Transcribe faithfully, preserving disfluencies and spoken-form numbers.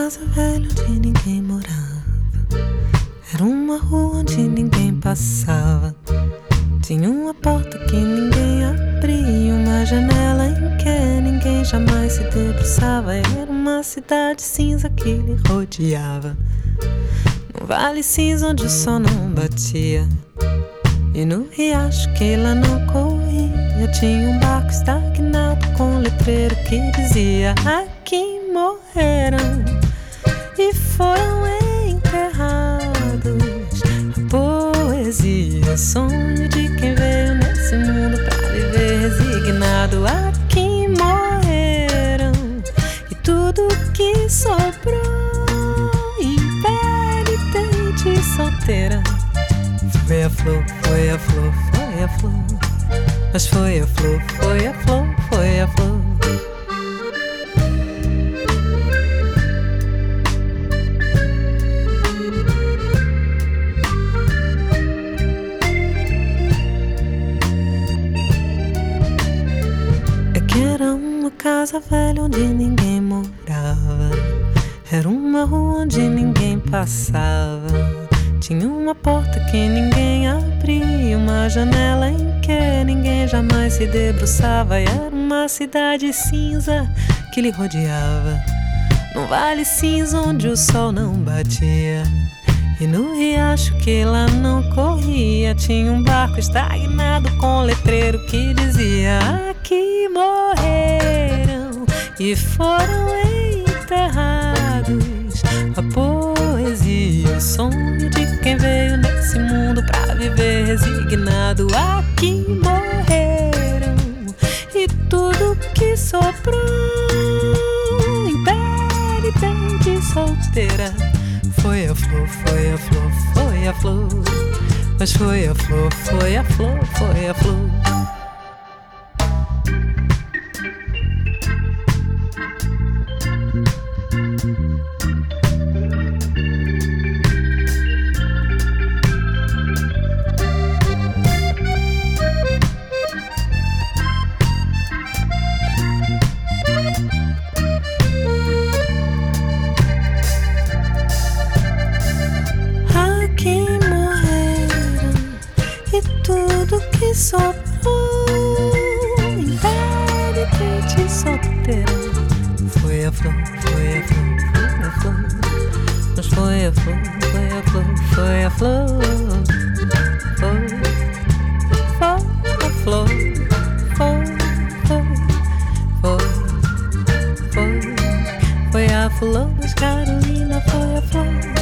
casa velha onde ninguém morava. Era uma rua onde ninguém passava. Tinha uma porta que ninguém abria, uma janela em que ninguém jamais se debruçava. Era uma cidade cinza que lhe rodeava, num vale cinza onde o sol não batia, e no riacho que lá não corria tinha um barco estagnado com um letreiro que dizia: aqui morreram e foram enterrados a poesia, sonho de quem veio nesse mundo pra viver resignado. Aqui morreram e tudo que sobrou, impenitente solteira. Foi a flor, foi a flor, foi a flor, mas foi a flor, foi a flor, foi a flor. É que era uma casa velha onde ninguém morava. Era uma rua onde ninguém passava. Tinha uma porta que ninguém abria, uma janela em que ninguém jamais se debruçava. E era uma cidade cinza que lhe rodeava, num vale cinza onde o sol não batia, e no riacho que lá não corria tinha um barco estagnado com um letreiro que dizia: aqui morreram e foram enterrados a poesia, o sonho de quem veio nesse mundo pra viver resignado. Aqui morreram e tudo que sobrou, impenitente solteira. Foi a flor, foi a flor, foi a flor, mas foi a flor, foi a flor, foi a flor. Tudo que sobrou, impenitente solteira. Foi a flor, foi a flor, foi a flor, mas foi a flor, foi a flor, foi a flor. Foi, foi a flor, foi, foi, foi, foi, foi a flor, mas Carolina foi a flor.